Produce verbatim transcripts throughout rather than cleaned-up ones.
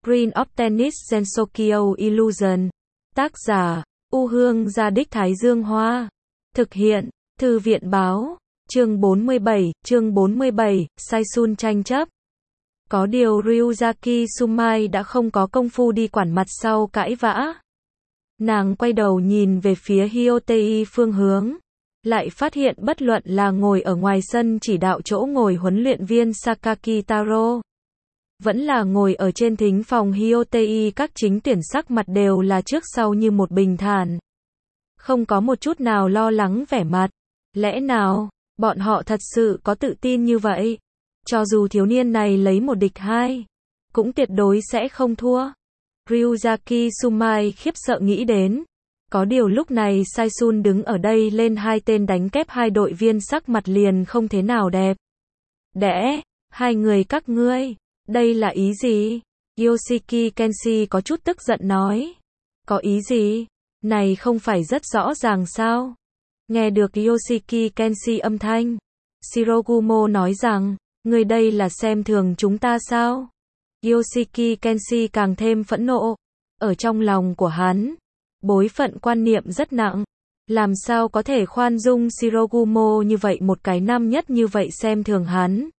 Green of Tennis Gensokyo Illusion. Tác giả, U Hương Gia Đích Thái Dương Hoa. Thực hiện, Thư viện Báo. Chương bốn mươi bảy, chương bốn mươi bảy, Saisun tranh chấp. Có điều Ryuzaki Sumai đã không có công phu đi quản mặt sau cãi vã. Nàng quay đầu nhìn về phía Hyotei phương hướng. Lại phát hiện bất luận là ngồi ở ngoài sân chỉ đạo chỗ ngồi huấn luyện viên Sakaki Taro, vẫn là ngồi ở trên thính phòng Hyotei, các chính tuyển sắc mặt đều là trước sau như một bình thản. Không có một chút nào lo lắng vẻ mặt. Lẽ nào, bọn họ thật sự có tự tin như vậy? Cho dù thiếu niên này lấy một địch hai, cũng tuyệt đối sẽ không thua. Ryuzaki Sumai khiếp sợ nghĩ đến. Có điều lúc này Saisun đứng ở đây lên hai tên đánh kép hai đội viên sắc mặt liền không thế nào đẹp. Đẽ, hai người các ngươi, đây là ý gì? Yoshiki Kenshi có chút tức giận nói. Có ý gì? Này không phải rất rõ ràng sao? Nghe được Yoshiki Kenshi âm thanh, Shirogumo nói rằng, người đây là xem thường chúng ta sao? Yoshiki Kenshi càng thêm phẫn nộ. Ở trong lòng của hắn, bối phận quan niệm rất nặng. Làm sao có thể khoan dung Shirogumo như vậy, một cái năm nhất như vậy xem thường hắn?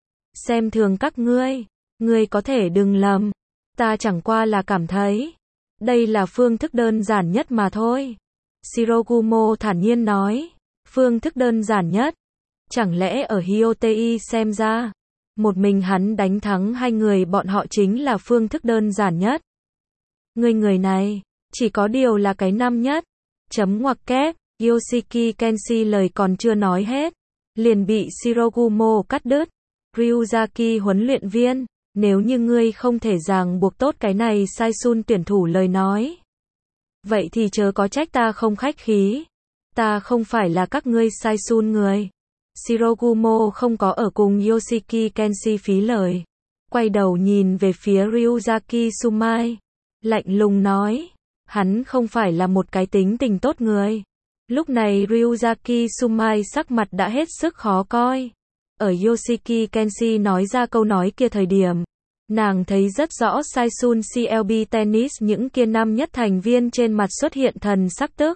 Xem thường các ngươi? Ngươi có thể đừng lầm. Ta chẳng qua là cảm thấy đây là phương thức đơn giản nhất mà thôi. Shirogumo thản nhiên nói. Phương thức đơn giản nhất? Chẳng lẽ ở Hyotei xem ra, một mình hắn đánh thắng hai người bọn họ chính là phương thức đơn giản nhất? Ngươi người này, chỉ có điều là cái năm nhất. Chấm ngoặc kép, Yoshiki Kenshi lời còn chưa nói hết, liền bị Shirogumo cắt đứt. Ryuzaki huấn luyện viên, nếu như ngươi không thể ràng buộc tốt cái này Saisun tuyển thủ lời nói, vậy thì chớ có trách ta không khách khí. Ta không phải là các ngươi Saisun người. Shirogumo không có ở cùng Yoshiki Kenshi phí lời. Quay đầu nhìn về phía Ryuzaki Sumai, lạnh lùng nói. Hắn không phải là một cái tính tình tốt người. Lúc này Ryuzaki Sumai sắc mặt đã hết sức khó coi. Ở Yoshiki Kenshi nói ra câu nói kia thời điểm, nàng thấy rất rõ Saisun xê lờ bê Tennis những kia năm nhất thành viên trên mặt xuất hiện thần sắc tức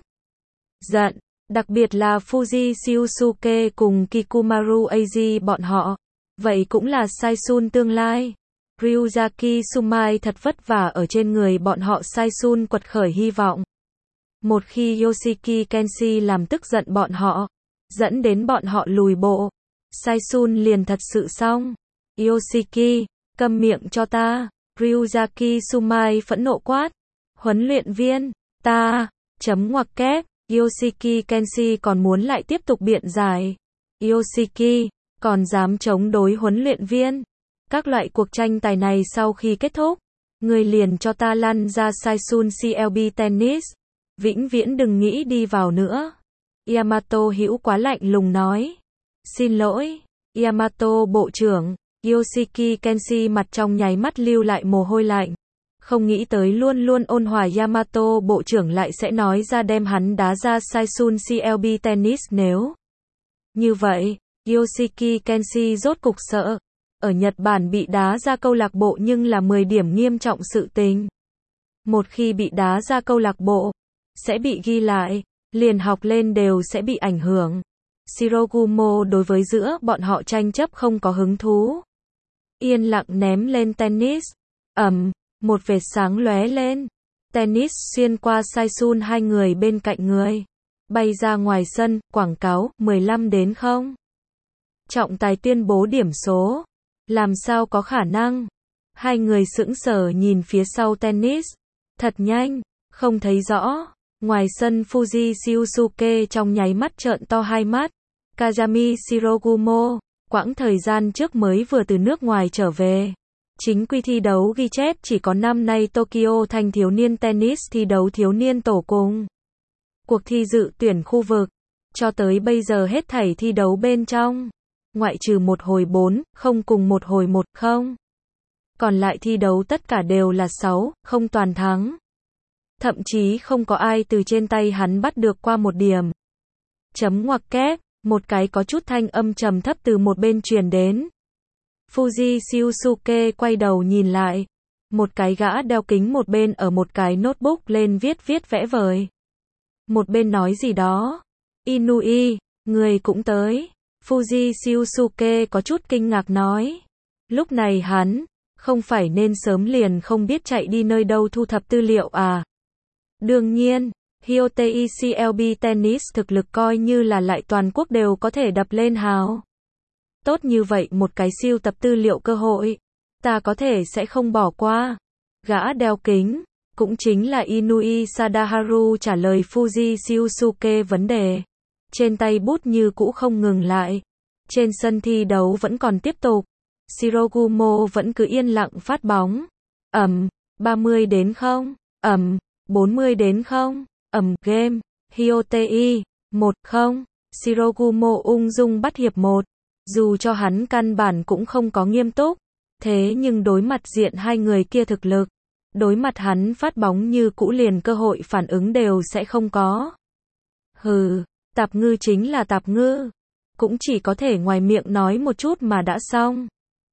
giận, đặc biệt là Fuji Shiosuke cùng Kikumaru Eiji bọn họ. Vậy cũng là Saisun tương lai. Ryuzaki Sumai thật vất vả ở trên người bọn họ Saisun quật khởi hy vọng. Một khi Yoshiki Kenshi làm tức giận bọn họ, dẫn đến bọn họ lùi bộ, Saisun liền thật sự xong. Yoshiki, câm miệng cho ta. Ryuzaki Sumai phẫn nộ quát. Huấn luyện viên, ta, chấm ngoặc kép, Yoshiki Kenshi còn muốn lại tiếp tục biện giải. Yoshiki, còn dám chống đối huấn luyện viên. Các loại cuộc tranh tài này sau khi kết thúc, người liền cho ta lăn ra Saisun xê lờ bê Tennis. Vĩnh viễn đừng nghĩ đi vào nữa. Yamato Hữu quá lạnh lùng nói. Xin lỗi, Yamato bộ trưởng. Yoshiki Kenshi mặt trong nháy mắt lưu lại mồ hôi lạnh. Không nghĩ tới luôn luôn ôn hòa Yamato bộ trưởng lại sẽ nói ra đem hắn đá ra Saisun xê lờ bê Tennis. Nếu như vậy, Yoshiki Kenshi rốt cục sợ. Ở Nhật Bản bị đá ra câu lạc bộ nhưng là mười điểm nghiêm trọng sự tình. Một khi bị đá ra câu lạc bộ, sẽ bị ghi lại, liền học lên đều sẽ bị ảnh hưởng. Shirogumo đối với giữa bọn họ tranh chấp không có hứng thú. Yên lặng ném lên tennis. Ầm, một vệt sáng lóe lên. Tennis xuyên qua Saisun hai người bên cạnh người. Bay ra ngoài sân, quảng cáo, mười lăm đến không. Trọng tài tuyên bố điểm số. Làm sao có khả năng? Hai người sững sờ nhìn phía sau tennis. Thật nhanh, không thấy rõ. Ngoài sân Fuji Shiosuke trong nháy mắt trợn to hai mắt. Kazami Shirogumo, quãng thời gian trước mới vừa từ nước ngoài trở về. Chính quy thi đấu ghi chép chỉ có năm nay Tokyo thanh thiếu niên tennis thi đấu thiếu niên tổ cùng. Cuộc thi dự tuyển khu vực. Cho tới bây giờ hết thảy thi đấu bên trong, ngoại trừ một hồi bốn, không cùng một hồi một, không. Còn lại thi đấu tất cả đều là sáu, không toàn thắng. Thậm chí không có ai từ trên tay hắn bắt được qua một điểm. Chấm ngoặc kép, một cái có chút thanh âm trầm thấp từ một bên truyền đến. Fuji Shiosuke quay đầu nhìn lại. Một cái gã đeo kính một bên ở một cái notebook lên viết viết vẽ vời. Một bên nói gì đó. Inui, người cũng tới. Fuji Shiosuke có chút kinh ngạc nói. Lúc này hắn, không phải nên sớm liền không biết chạy đi nơi đâu thu thập tư liệu à? Đương nhiên, Hyotei xê lờ bê Tennis thực lực coi như là lại toàn quốc đều có thể đập lên hào. Tốt như vậy một cái siêu tập tư liệu cơ hội, ta có thể sẽ không bỏ qua. Gã đeo kính, cũng chính là Inui Sadaharu trả lời Fuji Shiosuke vấn đề. Trên tay bút như cũ không ngừng lại. Trên sân thi đấu vẫn còn tiếp tục. Shirogumo vẫn cứ yên lặng phát bóng. Ầm, ba mươi đến không, ầm, bốn mươi đến không, ầm, game, Hyotei, một không, Shirogumo ung dung bắt hiệp một. Dù cho hắn căn bản cũng không có nghiêm túc, thế nhưng đối mặt diện hai người kia thực lực, đối mặt hắn phát bóng như cũ liền cơ hội phản ứng đều sẽ không có. Hừ, tạp ngư chính là tạp ngư, cũng chỉ có thể ngoài miệng nói một chút mà đã xong.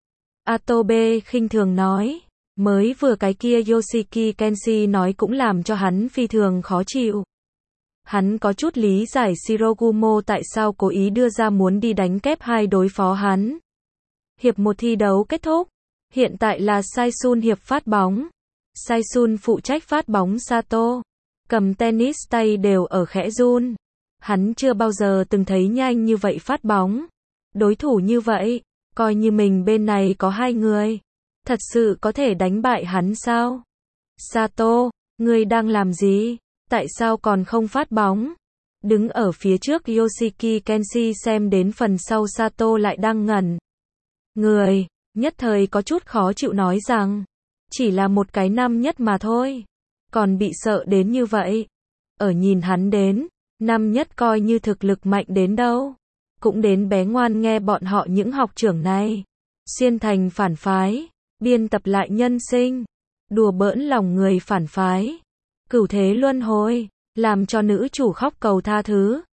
Atobe khinh thường nói, mới vừa cái kia Yoshiki Kenshi nói cũng làm cho hắn phi thường khó chịu. Hắn có chút lý giải Shirogumo tại sao cố ý đưa ra muốn đi đánh kép hai đối phó hắn. Hiệp một thi đấu kết thúc, hiện tại là Saisun hiệp phát bóng. Saisun phụ trách phát bóng Sato, cầm tennis tay đều ở khẽ run. Hắn chưa bao giờ từng thấy nhanh như vậy phát bóng. Đối thủ như vậy, coi như mình bên này có hai người, thật sự có thể đánh bại hắn sao? Sato, ngươi đang làm gì? Tại sao còn không phát bóng? Đứng ở phía trước Yoshiki Kenshi xem đến phần sau Sato lại đang ngẩn người, nhất thời có chút khó chịu nói rằng, chỉ là một cái năm nhất mà thôi, còn bị sợ đến như vậy. Ở nhìn hắn đến, năm nhất coi như thực lực mạnh đến đâu, cũng đến bé ngoan nghe bọn họ những học trưởng này, xuyên thành phản phái, biên tập lại nhân sinh, đùa bỡn lòng người phản phái, cửu thế luân hồi, làm cho nữ chủ khóc cầu tha thứ.